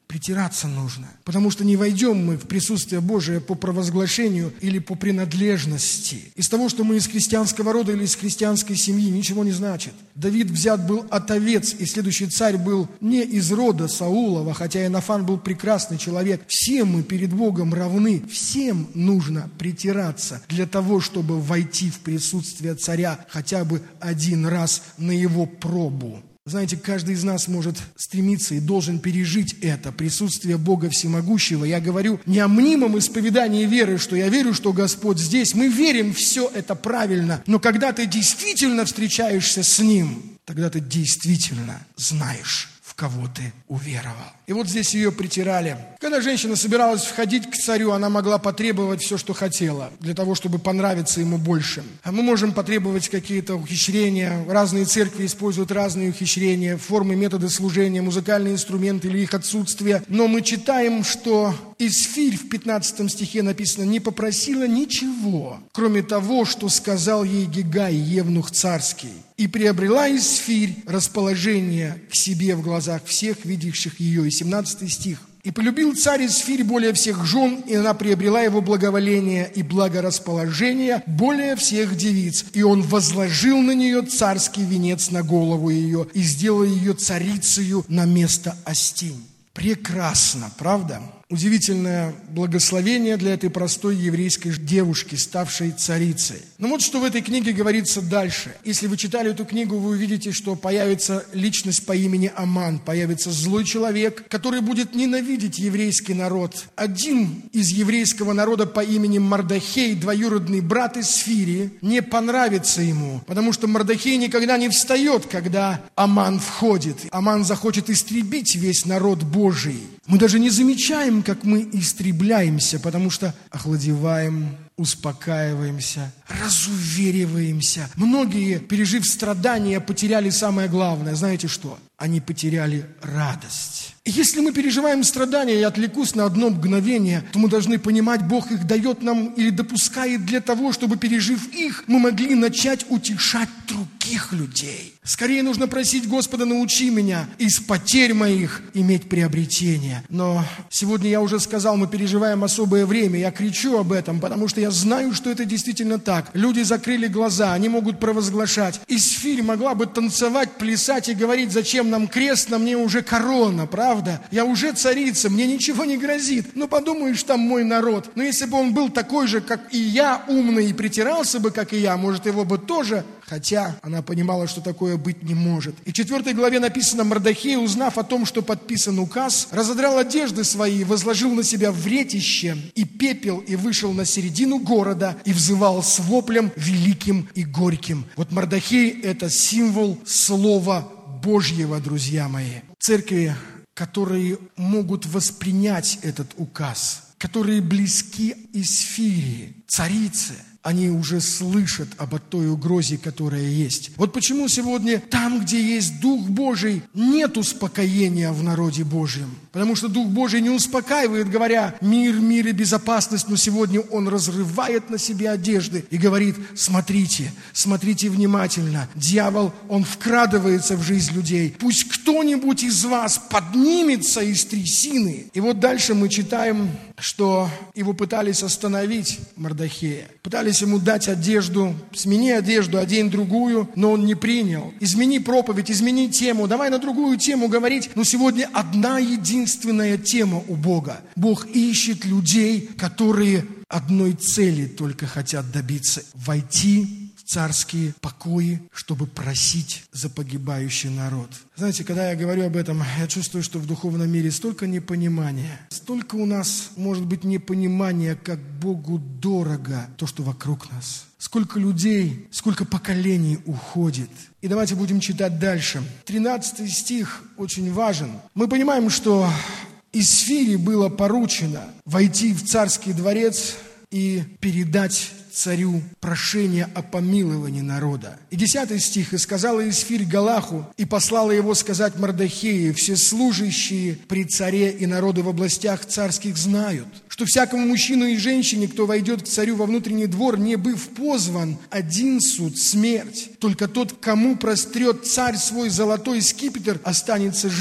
Притираться нужно, потому что не войдем мы в присутствие Божие по провозглашению или по принадлежности. Из того, что мы из христианского рода или из христианской семьи, ничего не значит. Давид взят был от овец, и следующий царь был не из рода Саулова, хотя Иоаннафан был прекрасный человек. Все мы перед Богом равны, всем нужно притираться для того, чтобы войти в присутствие царя хотя бы один раз на его пробу. Знаете, каждый из нас может стремиться и должен пережить это, присутствие Бога Всемогущего. Я говорю не о мнимом исповедании веры, что я верю, что Господь здесь. Мы верим, все это правильно. Но когда ты действительно встречаешься с Ним, тогда ты действительно знаешь, в кого ты уверовал. И вот здесь ее притирали. Когда женщина собиралась входить к царю, она могла потребовать все, что хотела, для того, чтобы понравиться ему больше. А мы можем потребовать какие-то ухищрения. Разные церкви используют разные ухищрения, формы, методы служения, музыкальные инструменты или их отсутствие. Но мы читаем, что Исфирь в 15 стихе написано: «Не попросила ничего, кроме того, что сказал ей Гегай, евнух царский. И приобрела Исфирь расположение к себе в глазах всех, видевших ее». И 17 стих. «И полюбил царь Исфирь более всех жен, и она приобрела его благоволение и благорасположение более всех девиц. И он возложил на нее царский венец на голову ее и сделал ее царицею на место Остинь». Прекрасно, правда? Удивительное благословение для этой простой еврейской девушки, ставшей царицей. Но вот что в этой книге говорится дальше. Если вы читали эту книгу, вы увидите, что появится личность по имени Аман, появится злой человек, который будет ненавидеть еврейский народ. Один из еврейского народа по имени Мардохей, двоюродный брат Исфири, не понравится ему, потому что Мардохей никогда не встает, когда Аман входит. Аман захочет истребить весь народ Божий. Мы даже не замечаем, как мы истребляемся, потому что охладеваем, успокаиваемся, разувериваемся. Многие, пережив страдания, потеряли самое главное. Знаете что? Они потеряли радость. И если мы переживаем страдания, я отвлекусь на одно мгновение, то мы должны понимать, Бог их дает нам или допускает для того, чтобы, пережив их, мы могли начать утешать других людей. Скорее нужно просить Господа: научи меня из потерь моих иметь приобретение. Но сегодня я уже сказал, мы переживаем особое время. Я кричу об этом, потому что я знаю, что это действительно так. Люди закрыли глаза, они могут провозглашать. Исфирь могла бы танцевать, плясать и говорить: зачем нам крест, на мне уже корона, правда? Я уже царица, мне ничего не грозит. Ну, подумаешь, там мой народ. Но если бы он был такой же, как и я, умный, и притирался бы, как и я, может, его бы тоже... Хотя она понимала, что такое быть не может. И в 4 главе написано: Мардохей, узнав о том, что подписан указ, разодрал одежды свои, возложил на себя вретище и пепел, и вышел на середину города, и взывал с воплем великим и горьким. Вот Мардохей – это символ Слова Божьего, друзья мои. Церкви, которые могут воспринять этот указ, которые близки Исфири, царице, они уже слышат об той угрозе, которая есть. Вот почему сегодня там, где есть Дух Божий, нет успокоения в народе Божьем. Потому что Дух Божий не успокаивает, говоря: мир, мир и безопасность, но сегодня Он разрывает на себе одежды и говорит: смотрите, смотрите внимательно. Дьявол, он вкрадывается в жизнь людей. Пусть кто-нибудь из вас поднимется из трясины. И вот дальше мы читаем, что его пытались остановить, Мардохея. Пытались ему дать одежду: смени одежду, одень другую, но он не принял. Измени проповедь, измени тему, давай на другую тему говорить. Но сегодня одна единственная тема у Бога. Бог ищет людей, которые одной цели только хотят добиться: войти в царские покои, чтобы просить за погибающий народ. Знаете, когда я говорю об этом, я чувствую, что в духовном мире столько непонимания. Столько у нас может быть непонимания, как Богу дорого то, что вокруг нас. Сколько людей, сколько поколений уходит. И давайте будем читать дальше. 13 стих очень важен. Мы понимаем, что Исфири было поручено войти в царский дворец и передать царю прошение о помиловании народа. И 10 стих: «И сказала Исфирь Галаху, и послала его сказать Мардохею: все служащие при царе и народы в областях царских знают, что всякому мужчину и женщине, кто войдет к царю во внутренний двор, не быв позван, один суд — смерть. Только тот, кому прострет царь свой золотой скипетр, останется жив.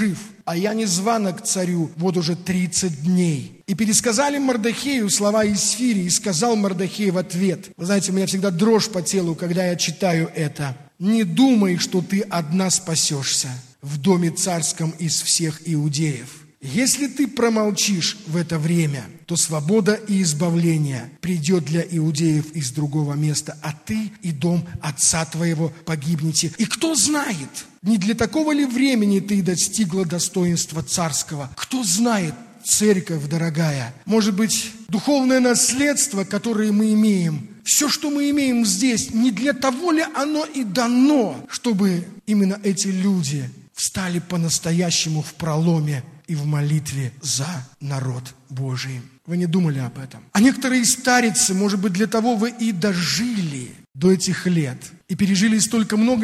а я не звана к царю вот уже 30 дней». И пересказали Мордехею слова Исфири, и сказал Мордехей в ответ. Вы знаете, у меня всегда дрожь по телу, когда я читаю это. «Не думай, что ты одна спасешься в доме царском из всех иудеев. Если ты промолчишь в это время, то свобода и избавление придет для иудеев из другого места, а ты и дом отца твоего погибнете. И кто знает, не для такого ли времени ты достигла достоинства царского? Кто знает, церковь дорогая, может быть, духовное наследство, которое мы имеем, все, что мы имеем здесь, не для того ли оно и дано, чтобы именно эти люди встали по-настоящему в проломе и в молитве за народ Божий. Вы не думали об этом? А некоторые старицы, может быть, для того вы и дожили до этих лет, и пережили столько много,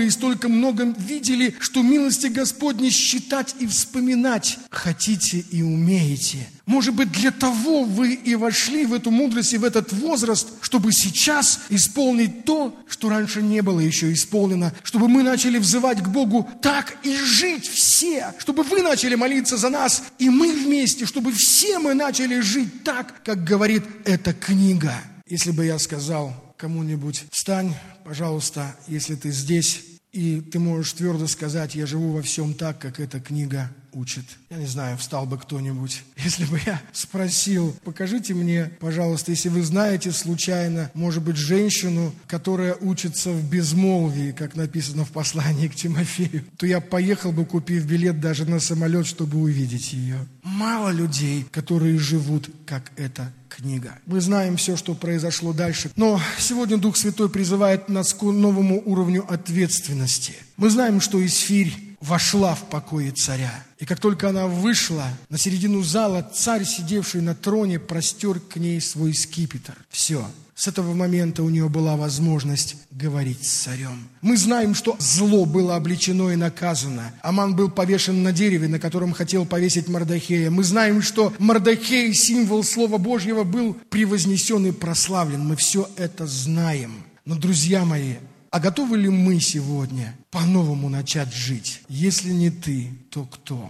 видели, что милости Господни считать и вспоминать хотите и умеете. Может быть, для того вы и вошли в эту мудрость и в этот возраст, чтобы сейчас исполнить то, что раньше не было еще исполнено, чтобы мы начали взывать к Богу так и жить все, чтобы вы начали молиться за нас, и мы вместе, чтобы все мы начали жить так, как говорит эта книга. Если бы я сказал кому-нибудь: «Встань, пожалуйста, если ты здесь, и ты можешь твердо сказать: я живу во всем так, как эта книга учит». Я не знаю, встал бы кто-нибудь. Если бы я спросил: покажите мне, пожалуйста, если вы знаете случайно, может быть, женщину, которая учится в безмолвии, как написано в послании к Тимофею, то я поехал бы, купив билет даже на самолет, чтобы увидеть ее. Мало людей, которые живут, как эта книга. Мы знаем все, что произошло дальше. Но сегодня Дух Святой призывает нас к новому уровню ответственности. Мы знаем, что Исфирь вошла в покои царя. И как только она вышла на середину зала, царь, сидевший на троне, простер к ней свой скипетр. Все. С этого момента у нее была возможность говорить с царем. Мы знаем, что зло было обличено и наказано. Аман был повешен на дереве, на котором хотел повесить Мордехея. Мы знаем, что Мордехей, символ Слова Божьего, был превознесен и прославлен. Мы все это знаем. Но, друзья мои, а готовы ли мы сегодня по-новому начать жить? Если не ты, то кто?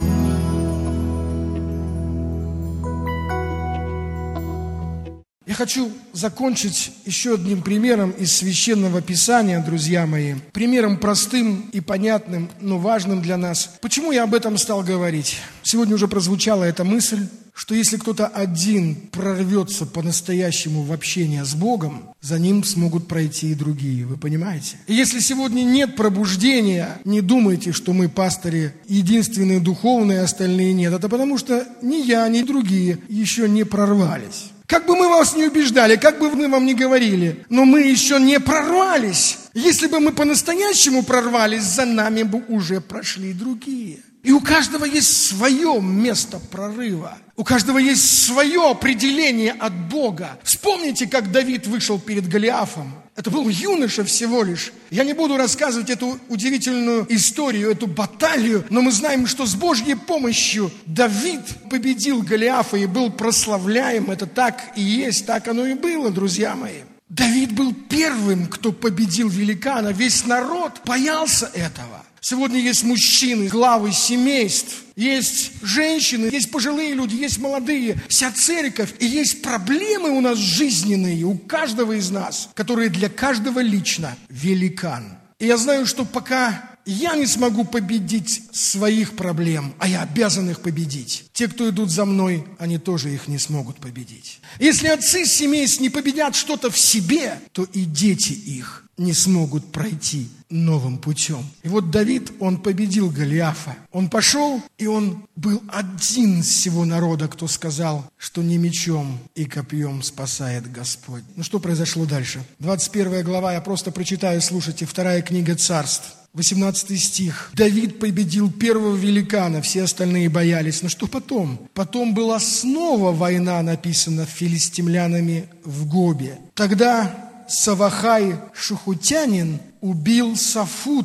Я хочу закончить еще одним примером из Священного Писания, друзья мои. Примером простым и понятным, но важным для нас. Почему я об этом стал говорить? Сегодня уже прозвучала эта мысль, что если кто-то один прорвется по-настоящему в общение с Богом, за ним смогут пройти и другие. Вы понимаете? И если сегодня нет пробуждения, не думайте, что мы, пастыри, единственные духовные, остальные нет. Это потому что ни я, ни другие еще не прорвались. Как бы мы вас не убеждали, как бы мы вам не говорили, но мы еще не прорвались. Если бы мы по-настоящему прорвались, за нами бы уже прошли другие. И у каждого есть свое место прорыва. У каждого есть свое определение от Бога. Вспомните, как Давид вышел перед Голиафом. Это был юноша всего лишь. Я не буду рассказывать эту удивительную историю, эту баталию, но мы знаем, что с Божьей помощью Давид победил Голиафа и был прославляем. Это так и есть, так оно и было, друзья мои. Давид был первым, кто победил великана. Весь народ боялся этого. Сегодня есть мужчины, главы семейств, есть женщины, есть пожилые люди, есть молодые, вся церковь. И есть проблемы у нас жизненные, у каждого из нас, которые для каждого лично великан. И я знаю, что пока я не смогу победить своих проблем, а я обязан их победить, те, кто идут за мной, они тоже их не смогут победить. Если отцы семейств не победят что-то в себе, то и дети их не смогут пройти новым путем. И вот Давид, он победил Голиафа. Он пошел, и он был один из всего народа, кто сказал, что не мечом и копьем спасает Господь. Ну что произошло дальше? 21 глава, я просто прочитаю, слушайте, 2 книга Царств. 18 стих. Давид победил первого великана, все остальные боялись. Но что потом? Потом была снова война, написано, филистимлянами в Гобе. Тогда Савахай Шухутянин убил Сафута,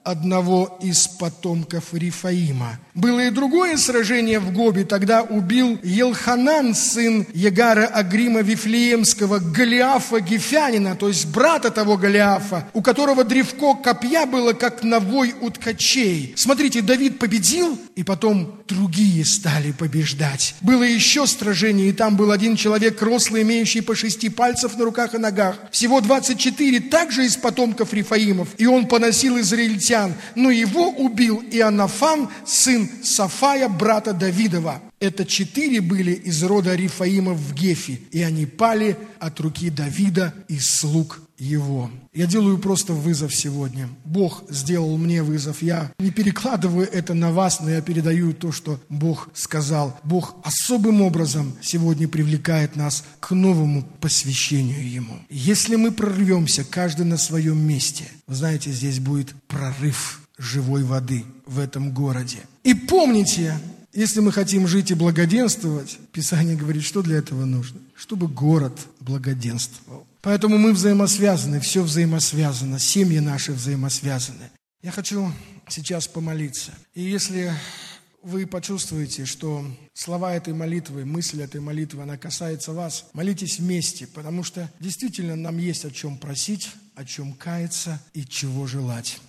одного из потомков Рифаима. Было и другое сражение в Гобе. Тогда убил Елханан, сын Егара Агрима Вифлеемского, Голиафа Гефянина, то есть брата того Голиафа, у которого древко копья было, как навой у ткачей. Смотрите, Давид победил, и потом другие стали побеждать. Было еще сражение, и там был один человек, рослый, имеющий по 6 пальцев на руках и ногах. Всего 24, также из потомков Рифаимов. И он поносил израильтян, но его убил Иоаннафан, сын Сафая, брата Давидова. Это 4 были из рода Рифаимов в Гефе, и они пали от руки Давида и слуг его. Я делаю просто вызов сегодня. Бог сделал мне вызов. Я не перекладываю это на вас, но я передаю то, что Бог сказал. Бог особым образом сегодня привлекает нас к новому посвящению Ему. Если мы прорвемся, каждый на своем месте, вы знаете, здесь будет прорыв живой воды в этом городе. И помните, если мы хотим жить и благоденствовать, Писание говорит, что для этого нужно? Чтобы город благоденствовал. Поэтому мы взаимосвязаны, все взаимосвязано, семьи наши взаимосвязаны. Я хочу сейчас помолиться. И если вы почувствуете, что слова этой молитвы, мысль этой молитвы, она касается вас, молитесь вместе, потому что действительно нам есть о чем просить, о чем каяться и чего желать.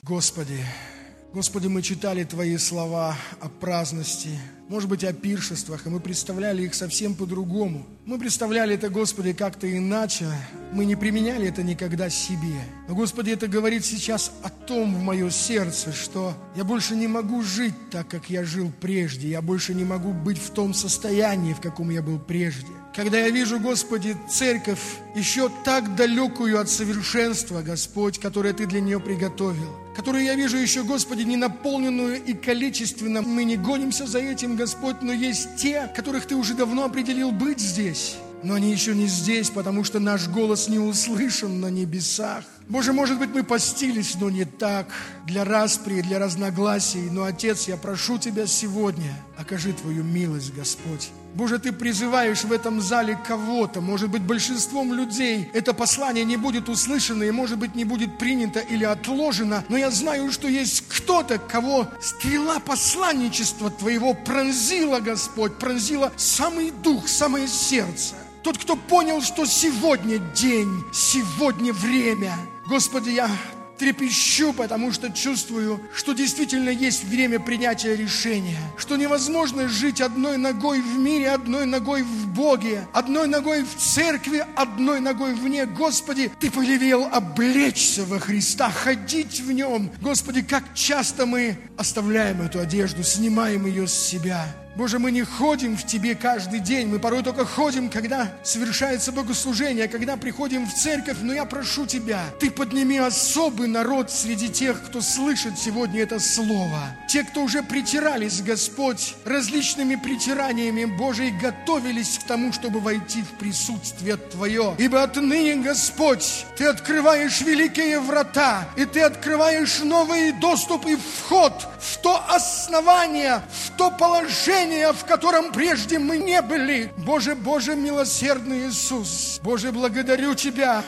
Господи, мы читали Твои слова о праздности, может быть, о пиршествах, и мы представляли их совсем по-другому. Мы представляли это, Господи, как-то иначе. Мы не применяли это никогда себе. Но, Господи, это говорит сейчас о том в мое сердце, что я больше не могу жить так, как я жил прежде. Я больше не могу быть в том состоянии, в каком я был прежде. Когда я вижу, Господи, церковь еще так далекую от совершенства, Господь, которое Ты для нее приготовил, которую я вижу еще, Господи, не наполненную и количественно. Мы не гонимся за этим, Господь, но есть те, которых Ты уже давно определил быть здесь. Но они еще не здесь, потому что наш голос не услышан на небесах. Боже, может быть, мы постились, но не так, для распри, для разногласий. Но, Отец, я прошу Тебя сегодня, окажи Твою милость, Господь. Боже, Ты призываешь в этом зале кого-то, может быть, большинством людей это послание не будет услышано и, может быть, не будет принято или отложено, но я знаю, что есть кто-то, кого стрела посланничества Твоего пронзила, Господь, пронзила самый дух, самое сердце. Тот, кто понял, что сегодня день, сегодня время. Господи, я трепещу, потому что чувствую, что действительно есть время принятия решения, что невозможно жить одной ногой в мире, одной ногой в Боге, одной ногой в церкви, одной ногой вне. Господи, Ты повелел облечься во Христа, ходить в Нем. Господи, как часто мы оставляем эту одежду, снимаем ее с себя. Боже, мы не ходим в Тебе каждый день, мы порой только ходим, когда совершается богослужение, когда приходим в церковь, но я прошу Тебя, Ты подними особый народ среди тех, кто слышит сегодня это слово. Те, кто уже притирались, Господь, различными притираниями, Боже, и готовились к тому, чтобы войти в присутствие Твое. Ибо отныне, Господь, Ты открываешь великие врата, и Ты открываешь новый доступ и вход в то основание, в то положение, в котором прежде мы не были. Боже, Боже, милосердный Иисус, Боже, благодарю Тебя,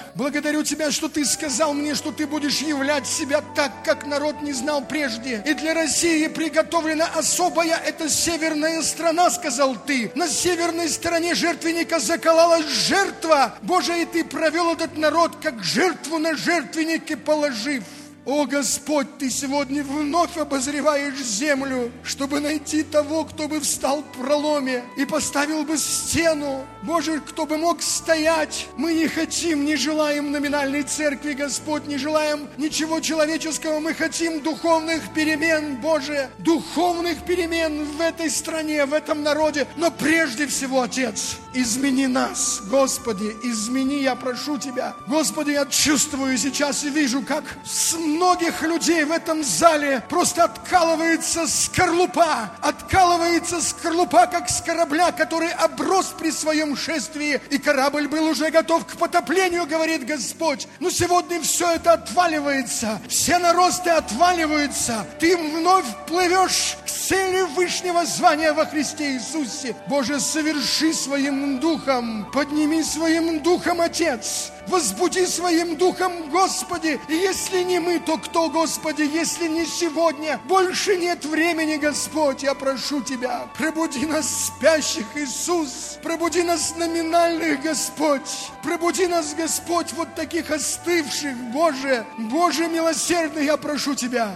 что Ты сказал мне, что Ты будешь являть себя так, как народ не знал прежде. И для России приготовлена особая, это северная страна, сказал Ты. На северной стороне жертвенника закололась жертва. Боже, и Ты провел этот народ, как жертву на жертвеннике положив. О, Господь, Ты сегодня вновь обозреваешь землю, чтобы найти того, кто бы встал в проломе и поставил бы стену. Боже, кто бы мог стоять. Мы не хотим, не желаем номинальной церкви, Господь, не желаем ничего человеческого. Мы хотим духовных перемен, Боже, духовных перемен в этой стране, в этом народе. Но прежде всего, Отец, измени нас, Господи, измени, я прошу Тебя. Господи, я чувствую сейчас и вижу, как с многих людей в этом зале просто откалывается скорлупа, как с корабля, который оброс при своем шествии, и корабль был уже готов к потоплению, говорит Господь. Но сегодня все это отваливается, все наросты отваливаются, ты вновь плывешь к цели вышнего звания во Христе Иисусе. Боже, соверши своим духом, подними своим духом, Отец, возбуди своим духом, Господи. И если не мы, то кто, Господи, если не сегодня? Больше нет времени, Господь, я прошу Тебя, пробуди нас спящих, Иисус, пробуди нас номинальных, Господь, пробуди нас, Господь, вот таких остывших, Боже, Боже милосердный, я прошу Тебя,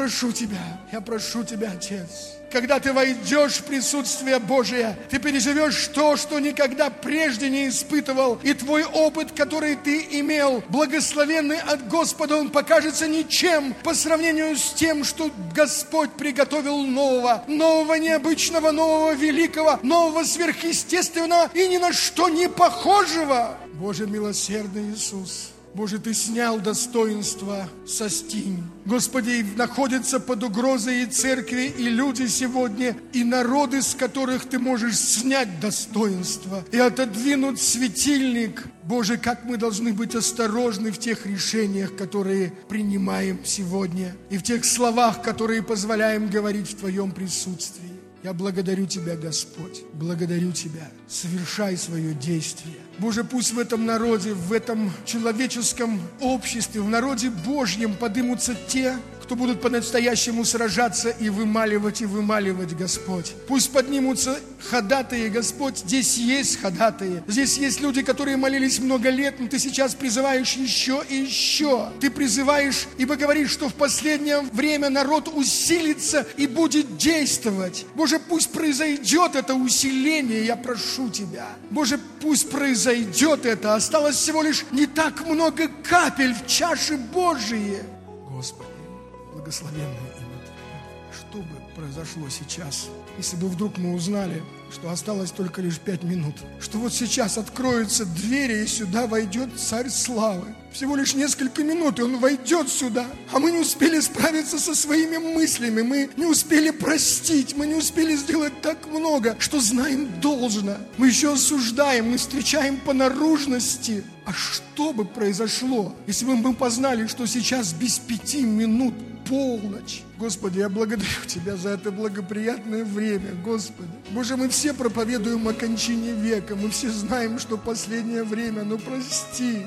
Отец. Когда ты войдешь в присутствие Божие, ты переживешь то, что никогда прежде не испытывал. И твой опыт, который ты имел, благословенный от Господа, он покажется ничем по сравнению с тем, что Господь приготовил нового необычного, нового великого, нового сверхъестественного и ни на что не похожего. Боже милосердный Иисус, Боже, Ты снял достоинство со стен. Господи, находятся под угрозой и церкви, и люди сегодня, и народы, с которых Ты можешь снять достоинство и отодвинуть светильник. Боже, как мы должны быть осторожны в тех решениях, которые принимаем сегодня, и в тех словах, которые позволяем говорить в Твоем присутствии. Я благодарю Тебя, Господь, благодарю Тебя. Совершай свое действие. Боже, пусть в этом народе, в этом человеческом обществе, в народе Божьем поднимутся те, кто будут по-настоящему сражаться и вымаливать, Господь. Пусть поднимутся ходатаи, Господь. Здесь есть ходатаи. Здесь есть люди, которые молились много лет, но Ты сейчас призываешь еще и еще. Ты призываешь, ибо говоришь, что в последнее время народ усилится и будет действовать. Боже, пусть произойдет это усиление, я прошу Тебя. Боже, пусть произойдет это. Осталось всего лишь не так много капель в чаше Божией. Господи, благословенное имя Твое. Что бы произошло сейчас, если бы вдруг мы узнали, что осталось только лишь 5 минут, что вот сейчас откроются двери, и сюда войдет Царь Славы. Всего лишь несколько минут, и Он войдет сюда, а мы не успели справиться со своими мыслями, мы не успели простить, мы не успели сделать так много, что знаем должно. Мы еще осуждаем, мы встречаем по наружности. А что бы произошло, если бы мы познали, что сейчас без 5 минут полночь? Господи, я благодарю Тебя за это благоприятное время, Господи. Боже, мы все проповедуем о кончине века, мы все знаем, что последнее время, но прости,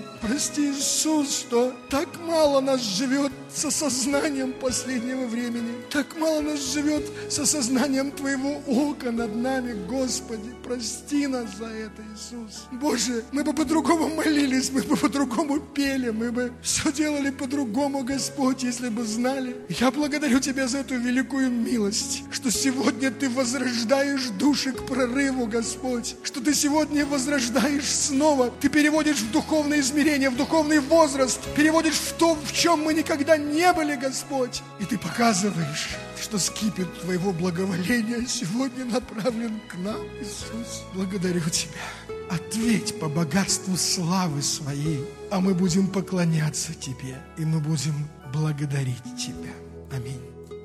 Иисус, что так мало нас живет с осознанием последнего времени, так мало нас живет с осознанием Твоего ока над нами, Господи. Прости нас за это, Иисус. Боже, мы бы по-другому молились, мы бы по-другому пели, мы бы все делали по-другому, Господь, если бы знали. Я благодарю Тебя за эту великую милость, что сегодня Ты возрождаешь души к прорыву, Господь, что Ты сегодня возрождаешь снова, Ты переводишь в духовное измерение, в духовный возраст, переводишь в то, в чем мы никогда не были, Господь. И Ты показываешь, что скипетр Твоего благоволения сегодня направлен к нам, Иисус. Благодарю Тебя. Ответь по богатству славы Своей, а мы будем поклоняться Тебе, и мы будем благодарить Тебя. Аминь.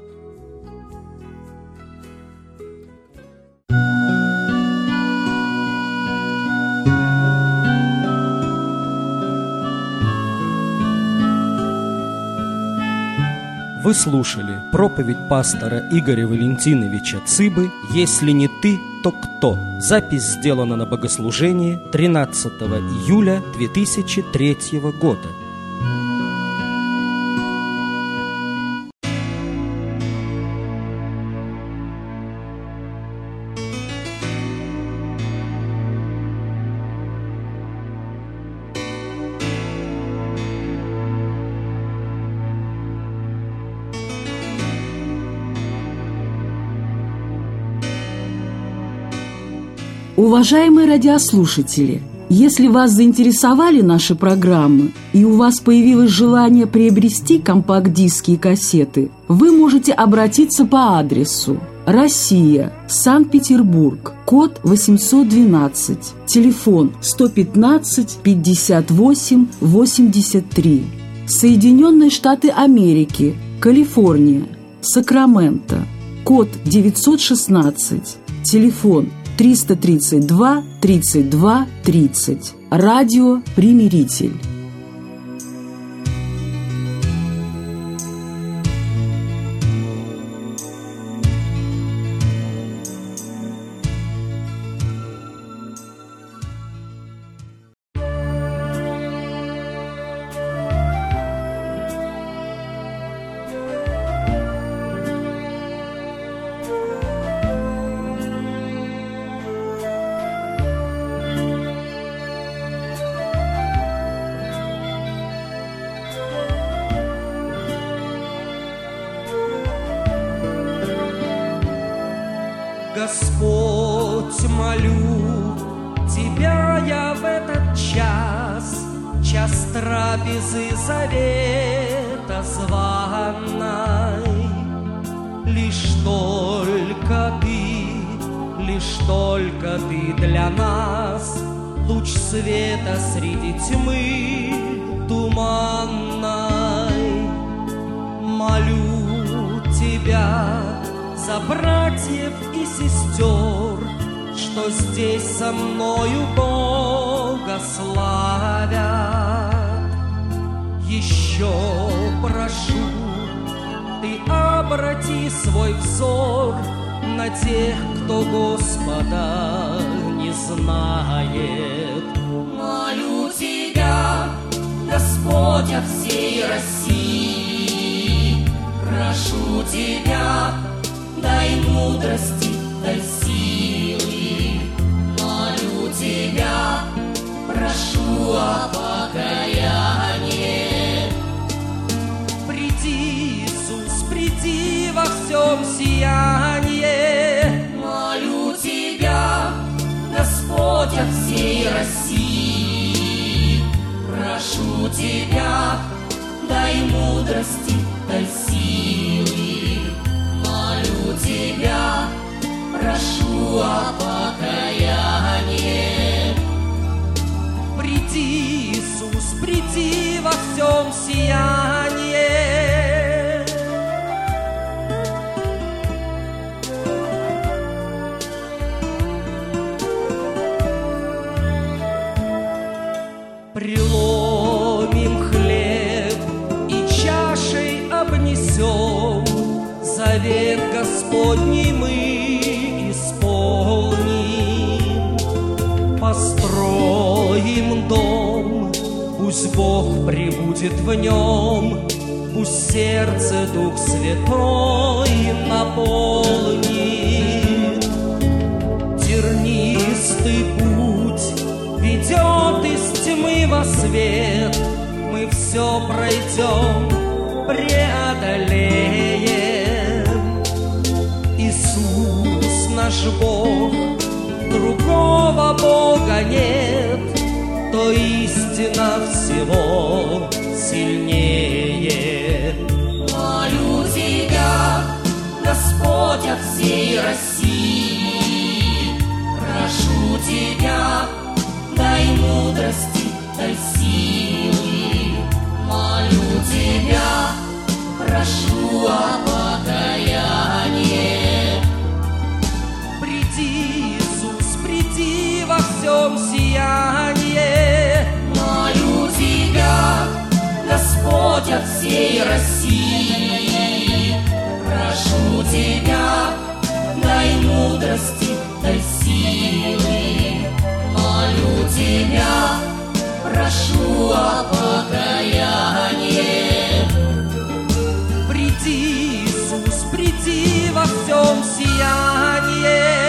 Вы слушали проповедь пастора Игоря Валентиновича Цыбы «Если не ты, то кто?». Запись сделана на богослужении 13 июля 2003 года. Уважаемые радиослушатели, если вас заинтересовали наши программы и у вас появилось желание приобрести компакт-диски и кассеты, вы можете обратиться по адресу: Россия, Санкт-Петербург, код 812, телефон 115 58 83, Соединенные Штаты Америки, Калифорния, Сакраменто, код 916, телефон 332 32 30. Радио «Примиритель». Господь, молю Тебя я в этот час, час трапезы завета званой. Лишь только Ты для нас, луч света среди тьмы туманной. Молю Тебя за братьев и сестер, что здесь со мною Бога славят. Еще прошу, Ты обрати свой взор на тех, кто Господа не знает. Молю Тебя, Господь, о всей России, прошу Тебя, дай мудрости, дай силы. Молю Тебя, прошу о покаянии. Приди, Иисус, приди во всем сиянии. Молю Тебя, Господь, о всей России, прошу Тебя, дай мудрости, дай силы. Молю Тебя, прошу о покаянии. Приди, Иисус, приди во всем сиянии. Преломим хлеб и чашей обнесем, завет Господний мы исполним. Построим дом, пусть Бог пребудет в нем, пусть сердце Дух Святой наполнит. Тернистый путь ведет из тьмы во свет, мы все пройдем, преодолеем. Иисус наш Бог, другого Бога нет, то истина всего сильнее. Молю Тебя, Господь, о всей России, прошу Тебя, дай мудрости, дай силы. Молю Тебя, прошу о покаянии. Приди, Иисус, приди во всем сиянии. Молю Тебя, Господь, о всей России, прошу Тебя, дай мудрости, дай силы. Молю Тебя, прошу о покаянии. Приди, Иисус, приди во всем сиянии.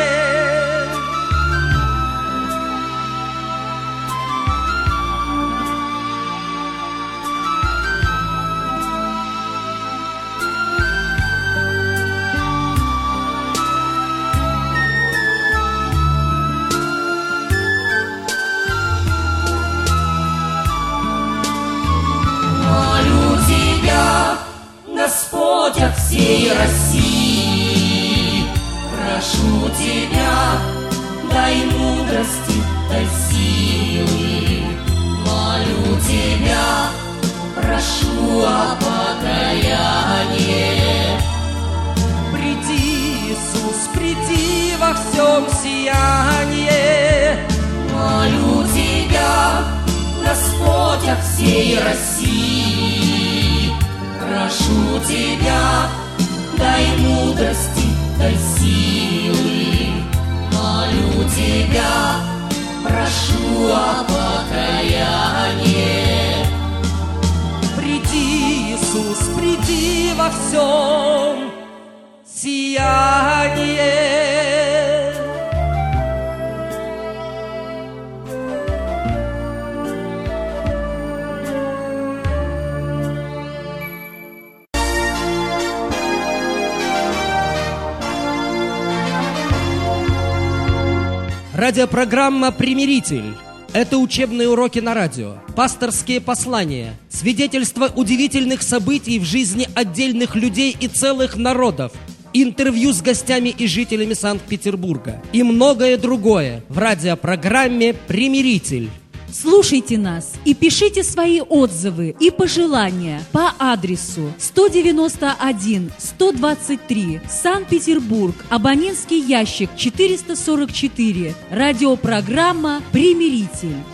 Господь, о всей России, прошу Тебя, дай мудрости, дай силы. Молю Тебя, прошу о покаянии. Приди, Иисус, приди во всем сиянии. Молю Тебя, Господь, о всей России, прошу Тебя, дай мудрости, дай силы. Молю Тебя, прошу о покаянии. Приди, Иисус, приди во всем сиянии. Радиопрограмма «Примиритель». Это учебные уроки на радио, пасторские послания, свидетельства удивительных событий в жизни отдельных людей и целых народов, интервью с гостями и жителями Санкт-Петербурга и многое другое в радиопрограмме «Примиритель». Слушайте нас и пишите свои отзывы и пожелания по адресу 191-123, Санкт-Петербург, абонентский ящик 444, радиопрограмма «Примиритель».